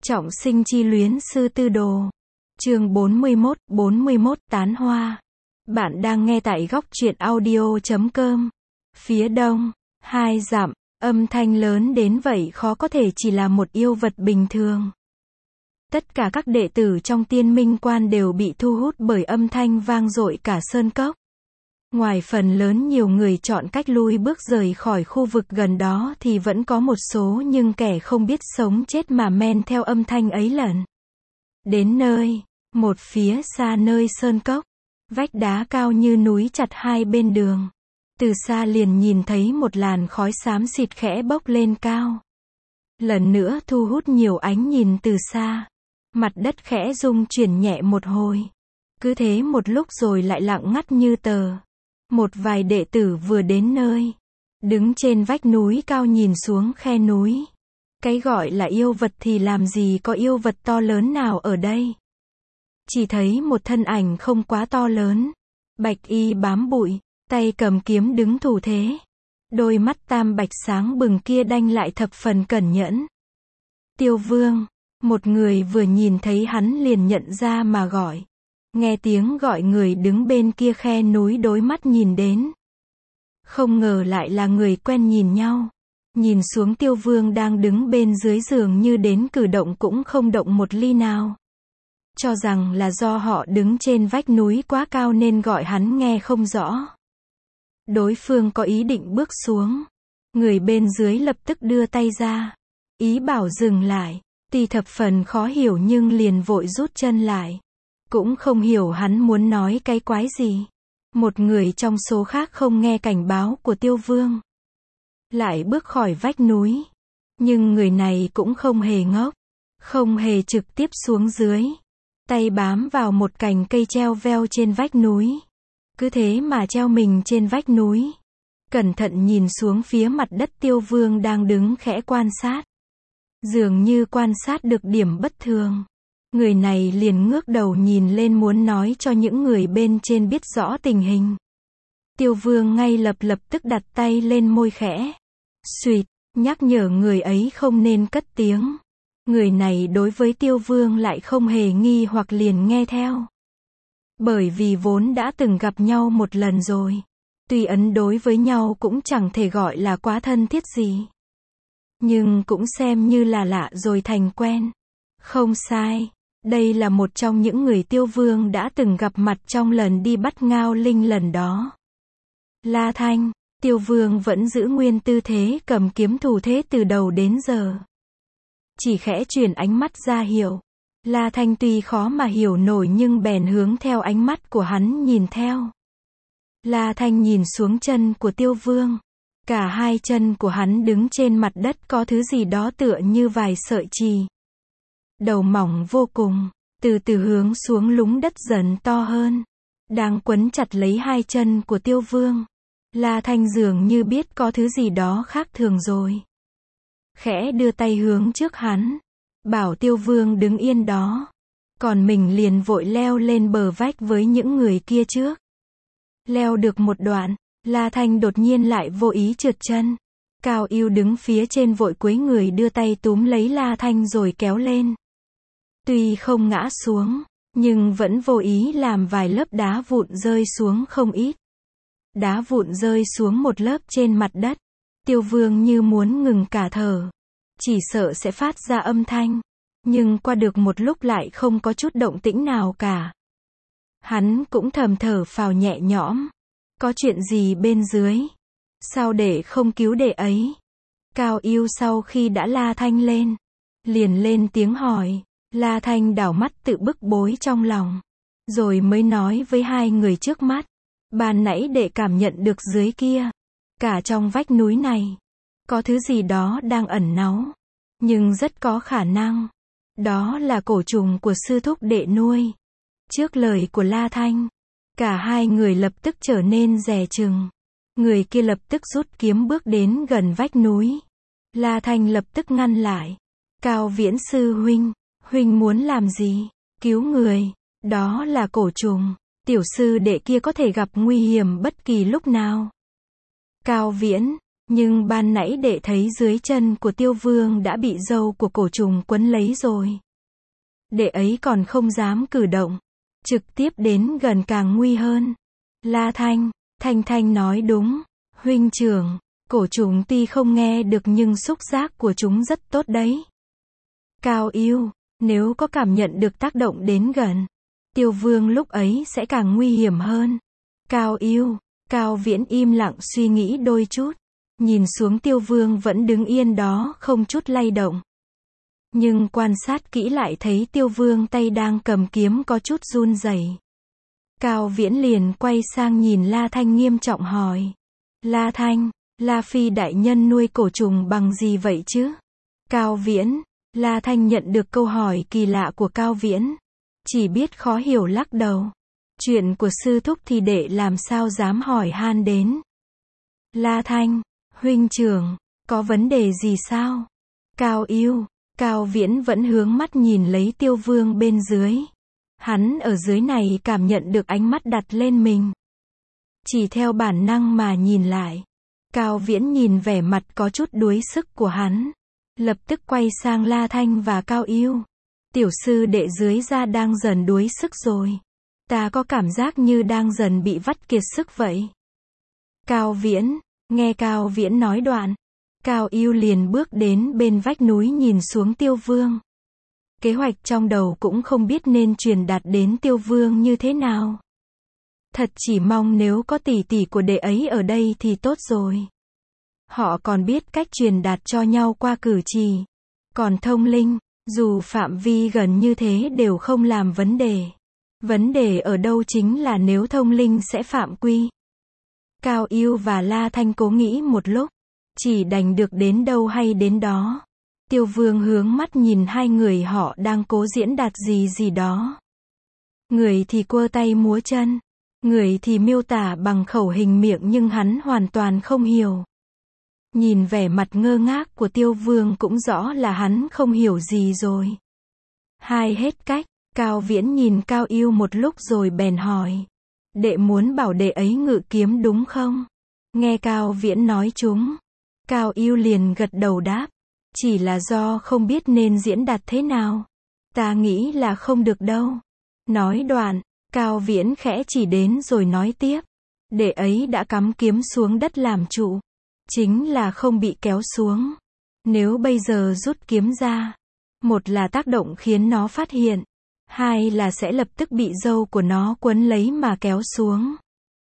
Trọng sinh chi luyến sư tư đồ. Chương 41 tán hoa. Bạn đang nghe tại góc truyện audio.com. Phía đông, 2 dặm, âm thanh lớn đến vậy khó có thể chỉ là một yêu vật bình thường. Tất cả các đệ tử trong Tiên Minh Quan đều bị thu hút bởi âm thanh vang dội cả sơn cốc. Ngoài phần lớn nhiều người chọn cách lui bước rời khỏi khu vực gần đó thì vẫn có một số nhưng kẻ không biết sống chết mà men theo âm thanh ấy lần. Đến nơi, một phía xa nơi sơn cốc, vách đá cao như núi chặt hai bên đường. Từ xa liền nhìn thấy một làn khói xám xịt khẽ bốc lên cao. Lần nữa thu hút nhiều ánh nhìn từ xa. Mặt đất khẽ rung chuyển nhẹ một hồi. Cứ thế một lúc rồi lại lặng ngắt như tờ. Một vài đệ tử vừa đến nơi, đứng trên vách núi cao nhìn xuống khe núi. Cái gọi là yêu vật thì làm gì có yêu vật to lớn nào ở đây. Chỉ thấy một thân ảnh không quá to lớn, bạch y bám bụi, tay cầm kiếm đứng thủ thế. Đôi mắt tam bạch sáng bừng kia đanh lại thập phần cẩn nhẫn. Tiêu Vương, một người vừa nhìn thấy hắn liền nhận ra mà gọi. Nghe tiếng gọi người đứng bên kia khe núi đối mắt nhìn đến. Không ngờ lại là người quen nhìn nhau. Nhìn xuống Tiêu Vương đang đứng bên dưới giường như đến cử động cũng không động một ly nào. Cho rằng là do họ đứng trên vách núi quá cao nên gọi hắn nghe không rõ. Đối phương có ý định bước xuống. Người bên dưới lập tức đưa tay ra. Ý bảo dừng lại. Tuy thập phần khó hiểu nhưng liền vội rút chân lại. Cũng không hiểu hắn muốn nói cái quái gì. Một người trong số khác không nghe cảnh báo của Tiêu Vương. Lại bước khỏi vách núi. Nhưng người này cũng không hề ngốc. Không hề trực tiếp xuống dưới. Tay bám vào một cành cây treo veo trên vách núi. Cứ thế mà treo mình trên vách núi. Cẩn thận nhìn xuống phía mặt đất Tiêu Vương đang đứng khẽ quan sát. Dường như quan sát được điểm bất thường. Người này liền ngước đầu nhìn lên muốn nói cho những người bên trên biết rõ tình hình. Tiêu Vương ngay lập tức đặt tay lên môi khẽ. Suýt, nhắc nhở người ấy không nên cất tiếng. Người này đối với Tiêu Vương lại không hề nghi hoặc liền nghe theo. Bởi vì vốn đã từng gặp nhau một lần rồi. Tuy ấn đối với nhau cũng chẳng thể gọi là quá thân thiết gì. Nhưng cũng xem như là lạ rồi thành quen. Không sai. Đây là một trong những người Tiêu Vương đã từng gặp mặt trong lần đi bắt Ngao Linh lần đó. La Thanh, Tiêu Vương vẫn giữ nguyên tư thế cầm kiếm thủ thế từ đầu đến giờ. Chỉ khẽ chuyển ánh mắt ra hiểu. La Thanh tuy khó mà hiểu nổi nhưng bèn hướng theo ánh mắt của hắn nhìn theo. La Thanh nhìn xuống chân của Tiêu Vương. Cả hai chân của hắn đứng trên mặt đất có thứ gì đó tựa như vài sợi chì. Đầu mỏng vô cùng, từ từ hướng xuống lúng đất dần to hơn. Đang quấn chặt lấy hai chân của Tiêu Vương. La Thanh dường như biết có thứ gì đó khác thường rồi. Khẽ đưa tay hướng trước hắn. Bảo Tiêu Vương đứng yên đó. Còn mình liền vội leo lên bờ vách với những người kia trước. Leo được một đoạn, La Thanh đột nhiên lại vô ý trượt chân. Cao Ưu đứng phía trên vội cúi người đưa tay túm lấy La Thanh rồi kéo lên. Tuy không ngã xuống, nhưng vẫn vô ý làm vài lớp đá vụn rơi xuống không ít. Đá vụn rơi xuống một lớp trên mặt đất. Tiêu Vương như muốn ngừng cả thở. Chỉ sợ sẽ phát ra âm thanh. Nhưng qua được một lúc lại không có chút động tĩnh nào cả. Hắn cũng thầm thở phào nhẹ nhõm. Có chuyện gì bên dưới? Sao để không cứu đệ ấy? Cao Ưu sau khi đã La Thanh lên, liền lên tiếng hỏi. La Thanh đảo mắt tự bức bối trong lòng. Rồi mới nói với hai người trước mắt. Ban nãy đệ cảm nhận được dưới kia. Cả trong vách núi này. Có thứ gì đó đang ẩn náu. Nhưng rất có khả năng. Đó là cổ trùng của sư thúc đệ nuôi. Trước lời của La Thanh. Cả hai người lập tức trở nên dè chừng. Người kia lập tức rút kiếm bước đến gần vách núi. La Thanh lập tức ngăn lại. Cao Viễn sư huynh. Huynh muốn làm gì? Cứu người. Đó là cổ trùng. Tiểu sư đệ kia có thể gặp nguy hiểm bất kỳ lúc nào. Cao Viễn, Nhưng ban nãy đệ thấy dưới chân của Tiêu Vương đã bị râu của cổ trùng quấn lấy rồi. Đệ ấy còn không dám cử động. Trực tiếp đến gần càng nguy hơn. La Thanh, Thanh nói đúng. Huynh trưởng, cổ trùng tuy không nghe được nhưng xúc giác của chúng rất tốt đấy. Cao Yêu, nếu có cảm nhận được tác động đến gần, Tiêu Vương lúc ấy sẽ càng nguy hiểm hơn. Cao Yêu, Cao Viễn im lặng suy nghĩ đôi chút. Nhìn xuống Tiêu Vương vẫn đứng yên đó không chút lay động. Nhưng quan sát kỹ lại thấy Tiêu Vương tay đang cầm kiếm có chút run rẩy. Cao Viễn liền quay sang nhìn La Thanh nghiêm trọng hỏi. La Thanh, La Phi đại nhân nuôi cổ trùng bằng gì vậy chứ? Cao Viễn, La Thanh nhận được câu hỏi kỳ lạ của Cao Viễn. Chỉ biết khó hiểu lắc đầu. Chuyện của sư thúc thì đệ làm sao dám hỏi han đến. La Thanh, huynh trưởng, có vấn đề gì sao? Cao Yêu, Cao Viễn vẫn hướng mắt nhìn lấy Tiêu Vương bên dưới. Hắn ở dưới này cảm nhận được ánh mắt đặt lên mình. Chỉ theo bản năng mà nhìn lại. Cao Viễn nhìn vẻ mặt có chút đuối sức của hắn. Lập tức quay sang La Thanh và Cao Yêu. Tiểu sư đệ dưới da đang dần đuối sức rồi. Ta có cảm giác như đang dần bị vắt kiệt sức vậy. Cao Viễn, nghe Cao Viễn nói đoạn. Cao Yêu liền bước đến bên vách núi nhìn xuống Tiêu Vương. Kế hoạch trong đầu cũng không biết nên truyền đạt đến Tiêu Vương như thế nào. Thật chỉ mong nếu có tỷ tỷ của đệ ấy ở đây thì tốt rồi. Họ còn biết cách truyền đạt cho nhau qua cử chỉ. Còn thông linh, dù phạm vi gần như thế đều không làm vấn đề. Vấn đề ở đâu chính là nếu thông linh sẽ phạm quy. Cao Yêu và La Thanh cố nghĩ một lúc. Chỉ đành được đến đâu hay đến đó. Tiêu Vương hướng mắt nhìn hai người họ đang cố diễn đạt gì đó. Người thì quơ tay múa chân. Người thì miêu tả bằng khẩu hình miệng nhưng hắn hoàn toàn không hiểu. Nhìn vẻ mặt ngơ ngác của Tiêu Vương cũng rõ là hắn không hiểu gì rồi. Hai hết cách, Cao Viễn nhìn Cao Yêu một lúc rồi bèn hỏi. Đệ muốn bảo đệ ấy ngự kiếm đúng không? Nghe Cao Viễn nói chúng. Cao Yêu liền gật đầu đáp. Chỉ là do không biết nên diễn đạt thế nào. Ta nghĩ là không được đâu. Nói đoạn, Cao Viễn khẽ chỉ đến rồi nói tiếp. Đệ ấy đã cắm kiếm xuống đất làm trụ. Chính là không bị kéo xuống. Nếu bây giờ rút kiếm ra. Một là tác động khiến nó phát hiện. Hai là sẽ lập tức bị râu của nó quấn lấy mà kéo xuống.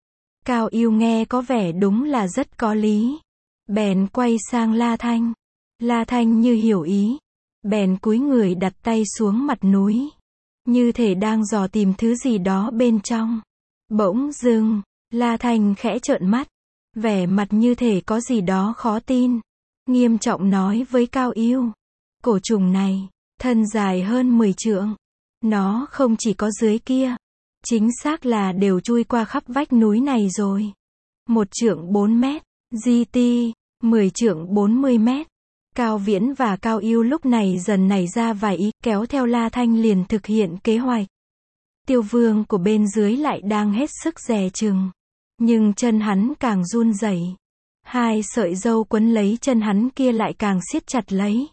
Cao Yêu nghe có vẻ đúng là rất có lý. Bèn quay sang La Thanh. La Thanh như hiểu ý. Bèn cúi người đặt tay xuống mặt núi. Như thể đang dò tìm thứ gì đó bên trong. Bỗng dưng, La Thanh khẽ trợn mắt. Vẻ mặt như thể có gì đó khó tin. Nghiêm trọng nói với Cao Yêu. Cổ trùng này, thân dài hơn 10 trượng. Nó không chỉ có dưới kia. Chính xác là đều chui qua khắp vách núi này rồi. 1 trượng 4 mét. GT, 10 trượng 40 mét. Cao Viễn và Cao Yêu lúc này dần nảy ra vài ý, kéo theo La Thanh liền thực hiện kế hoạch. Tiêu Vương của bên dưới lại đang hết sức dè chừng. Nhưng chân hắn càng run rẩy. Hai sợi râu quấn lấy chân hắn kia lại càng siết chặt lấy.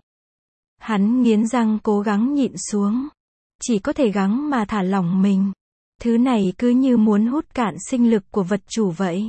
Hắn nghiến răng cố gắng nhịn xuống. Chỉ có thể gắng mà thả lỏng mình. Thứ này cứ như muốn hút cạn sinh lực của vật chủ vậy.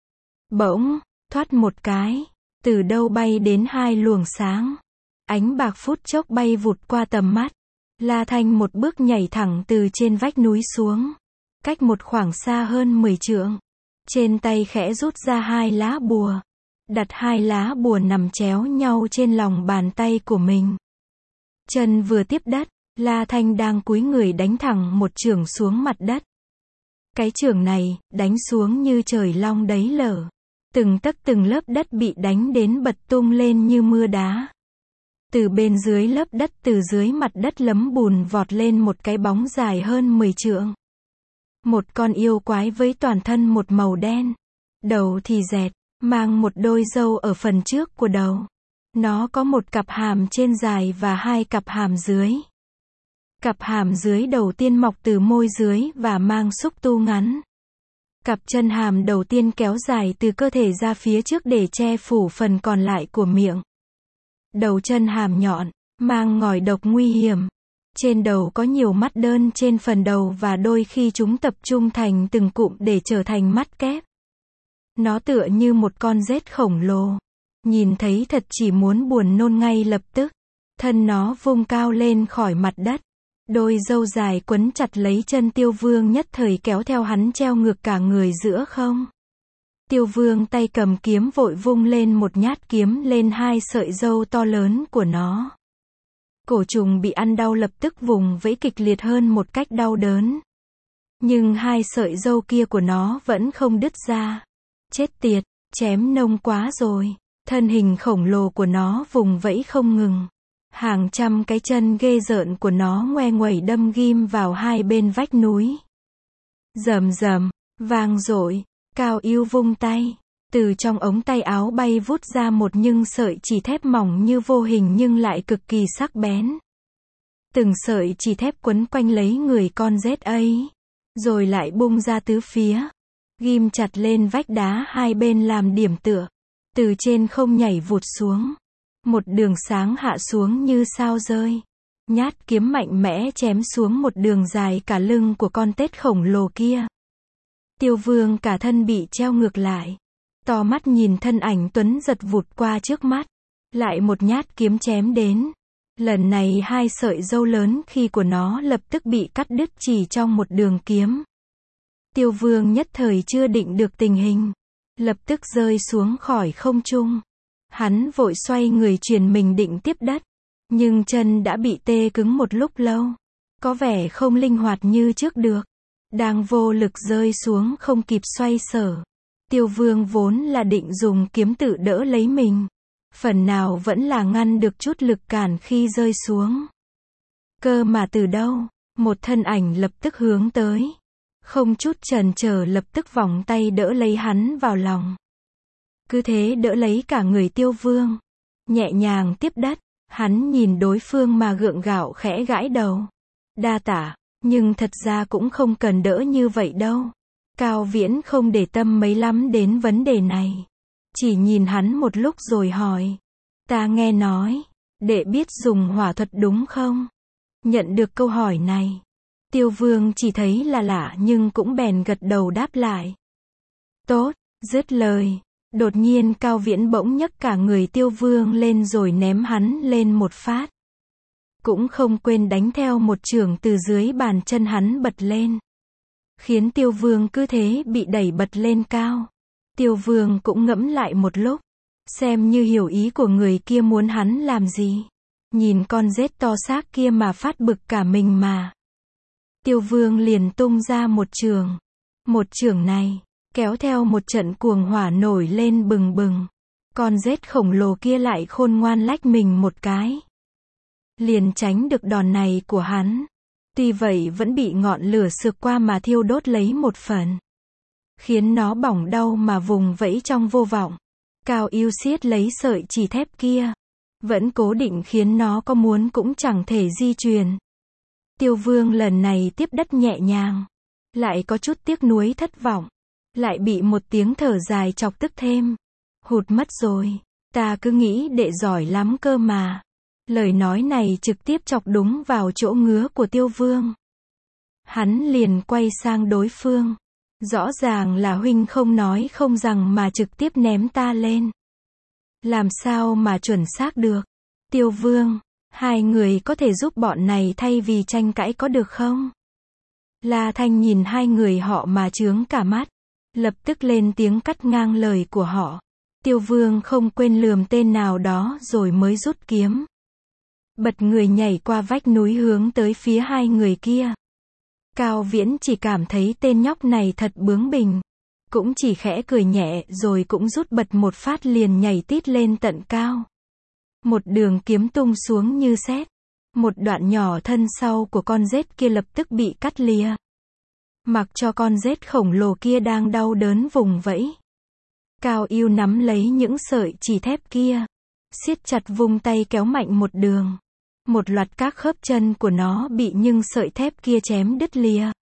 Bỗng, thoát một cái. Từ đâu bay đến hai luồng sáng. Ánh bạc phút chốc bay vụt qua tầm mắt. La Thanh một bước nhảy thẳng từ trên vách núi xuống. Cách một khoảng xa hơn 10 trượng. Trên tay khẽ rút ra 2 lá bùa. Đặt 2 lá bùa nằm chéo nhau trên lòng bàn tay của mình. Chân vừa tiếp đất, La Thanh đang cúi người đánh thẳng một chưởng xuống mặt đất. Cái chưởng này, đánh xuống như trời long đáy lở. Từng tấc từng lớp đất bị đánh đến bật tung lên như mưa đá. Từ bên dưới lớp đất từ dưới mặt đất lấm bùn vọt lên một cái bóng dài hơn 10 trượng. Một con yêu quái với toàn thân một màu đen. Đầu thì dẹt, mang một đôi râu ở phần trước của đầu. Nó có một cặp hàm trên dài và 2 cặp hàm dưới. Cặp hàm dưới đầu tiên mọc từ môi dưới và mang xúc tu ngắn. Cặp chân hàm đầu tiên kéo dài từ cơ thể ra phía trước để che phủ phần còn lại của miệng. Đầu chân hàm nhọn, mang ngòi độc nguy hiểm. Trên đầu có nhiều mắt đơn trên phần đầu và đôi khi chúng tập trung thành từng cụm để trở thành mắt kép. Nó tựa như một con rết khổng lồ. Nhìn thấy thật chỉ muốn buồn nôn ngay lập tức. Thân nó vung cao lên khỏi mặt đất. Đôi râu dài quấn chặt lấy chân Tiêu Vương nhất thời kéo theo hắn treo ngược cả người giữa không. Tiêu Vương tay cầm kiếm vội vung lên một nhát kiếm lên hai sợi râu to lớn của nó. Cổ trùng bị ăn đau lập tức vùng vẫy kịch liệt hơn một cách đau đớn. Nhưng hai sợi râu kia của nó vẫn không đứt ra. Chết tiệt, chém nông quá rồi. Thân hình khổng lồ của nó vùng vẫy không ngừng. Hàng trăm cái chân ghê rợn của nó ngoe nguẩy đâm ghim vào hai bên vách núi. Rầm rầm, vang dội, Cao Ưu vung tay. Từ trong ống tay áo bay vút ra một những sợi chỉ thép mỏng như vô hình nhưng lại cực kỳ sắc bén. Từng sợi chỉ thép quấn quanh lấy người con rết ấy. Rồi lại bung ra tứ phía. Ghim chặt lên vách đá hai bên làm điểm tựa. Từ trên không nhảy vụt xuống. Một đường sáng hạ xuống như sao rơi. Nhát kiếm mạnh mẽ chém xuống một đường dài cả lưng của con tết khổng lồ kia. Tiêu Vương cả thân bị treo ngược lại. To mắt nhìn thân ảnh tuấn giật vụt qua trước mắt. Lại một nhát kiếm chém đến. Lần này hai sợi râu lớn khi của nó lập tức bị cắt đứt chỉ trong một đường kiếm. Tiêu Vương nhất thời chưa định được tình hình. Lập tức rơi xuống khỏi không trung. Hắn vội xoay người chuyển mình định tiếp đất. Nhưng chân đã bị tê cứng một lúc lâu. Có vẻ không linh hoạt như trước được. Đang vô lực rơi xuống không kịp xoay sở. Tiêu Vương vốn là định dùng kiếm tự đỡ lấy mình. Phần nào vẫn là ngăn được chút lực cản khi rơi xuống. Cơ mà từ đâu, một thân ảnh lập tức hướng tới. Không chút chần chờ lập tức vòng tay đỡ lấy hắn vào lòng. Cứ thế đỡ lấy cả người Tiêu Vương. Nhẹ nhàng tiếp đất, hắn nhìn đối phương mà gượng gạo khẽ gãi đầu. Đa tạ, nhưng thật ra cũng không cần đỡ như vậy đâu. Cao Viễn không để tâm mấy lắm đến vấn đề này. Chỉ nhìn hắn một lúc rồi hỏi. Ta nghe nói, đệ biết dùng hỏa thuật đúng không? Nhận được câu hỏi này. Tiêu Vương chỉ thấy là lạ nhưng cũng bèn gật đầu đáp lại. Tốt, dứt lời. Đột nhiên Cao Viễn bỗng nhấc cả người Tiêu Vương lên rồi ném hắn lên một phát. Cũng không quên đánh theo một chưởng từ dưới bàn chân hắn bật lên. Khiến Tiêu Vương cứ thế bị đẩy bật lên cao. Tiêu Vương cũng ngẫm lại một lúc. Xem như hiểu ý của người kia muốn hắn làm gì. Nhìn con rết to xác kia mà phát bực cả mình mà. Tiêu Vương liền tung ra một chưởng. Một chưởng này, kéo theo một trận cuồng hỏa nổi lên bừng bừng. Con rết khổng lồ kia lại khôn ngoan lách mình một cái. Liền tránh được đòn này của hắn. Tuy vậy vẫn bị ngọn lửa sượt qua mà thiêu đốt lấy một phần. Khiến nó bỏng đau mà vùng vẫy trong vô vọng. Cao Ưu siết lấy sợi chỉ thép kia. Vẫn cố định khiến nó có muốn cũng chẳng thể di chuyển. Tiêu Vương lần này tiếp đất nhẹ nhàng. Lại có chút tiếc nuối thất vọng. Lại bị một tiếng thở dài chọc tức thêm. Hụt mất rồi. Ta cứ nghĩ đệ giỏi lắm cơ mà. Lời nói này trực tiếp chọc đúng vào chỗ ngứa của Tiêu Vương. Hắn liền quay sang đối phương. Rõ ràng là huynh không nói không rằng mà trực tiếp ném ta lên. Làm sao mà chuẩn xác được? Tiêu Vương, hai người có thể giúp bọn này thay vì tranh cãi có được không? La Thanh nhìn hai người họ mà chướng cả mắt. Lập tức lên tiếng cắt ngang lời của họ. Tiêu Vương không quên lườm tên nào đó rồi mới rút kiếm. Bật người nhảy qua vách núi hướng tới phía hai người kia. Cao Viễn chỉ cảm thấy tên nhóc này thật bướng bỉnh. Cũng chỉ khẽ cười nhẹ rồi cũng rút bật một phát liền nhảy tít lên tận cao. Một đường kiếm tung xuống như sét. Một đoạn nhỏ thân sau của con rết kia lập tức bị cắt lìa. Mặc cho con rết khổng lồ kia đang đau đớn vùng vẫy. Cao Ưu nắm lấy những sợi chỉ thép kia. Siết chặt vung tay kéo mạnh một đường. Một loạt các khớp chân của nó bị những sợi thép kia chém đứt lìa.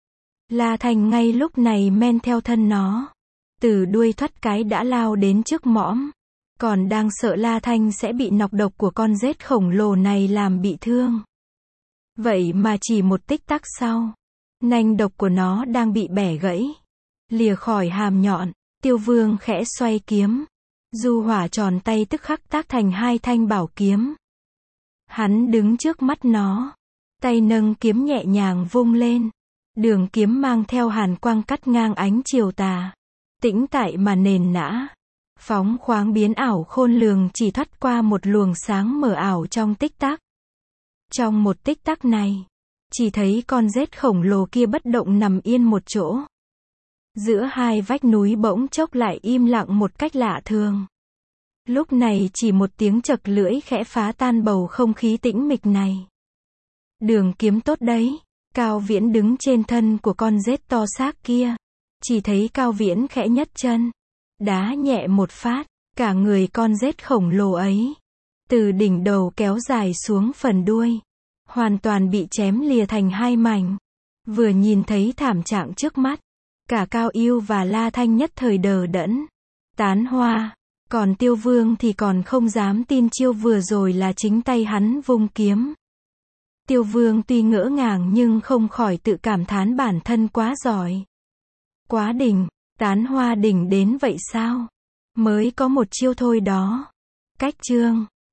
La Thanh ngay lúc này men theo thân nó. Từ đuôi thoát cái đã lao đến trước mõm. Còn đang sợ La Thanh sẽ bị nọc độc của con rết khổng lồ này làm bị thương. Vậy mà chỉ một tích tắc sau, nanh độc của nó đang bị bẻ gãy. Lìa khỏi hàm nhọn, Tiêu Vương khẽ xoay kiếm. Du Hỏa tròn tay tức khắc tác thành 2 thanh bảo kiếm. Hắn đứng trước mắt nó. Tay nâng kiếm nhẹ nhàng vung lên. Đường kiếm mang theo hàn quang cắt ngang ánh chiều tà. Tĩnh tại mà nền nã. Phóng khoáng biến ảo khôn lường chỉ thoát qua một luồng sáng mờ ảo trong tích tắc. Trong một tích tắc này, chỉ thấy con rết khổng lồ kia bất động nằm yên một chỗ. Giữa hai vách núi bỗng chốc lại im lặng một cách lạ thường. Lúc này chỉ một tiếng chậc lưỡi khẽ phá tan bầu không khí tĩnh mịch này. Đường kiếm tốt đấy. Cao Viễn đứng trên thân của con rết to xác kia. Chỉ thấy Cao Viễn khẽ nhấc chân. Đá nhẹ một phát. Cả người con rết khổng lồ ấy. Từ đỉnh đầu kéo dài xuống phần đuôi. Hoàn toàn bị chém lìa thành 2 mảnh. Vừa nhìn thấy thảm trạng trước mắt. Cả Cao Ưu và La Thanh nhất thời đờ đẫn. Tán hoa. Còn Tiêu Vương thì còn không dám tin chiêu vừa rồi là chính tay hắn vung kiếm. Tiêu Vương tuy ngỡ ngàng nhưng không khỏi tự cảm thán bản thân quá giỏi. Quá đỉnh, tán hoa đỉnh đến vậy sao? Mới có một chiêu thôi đó. Cách chương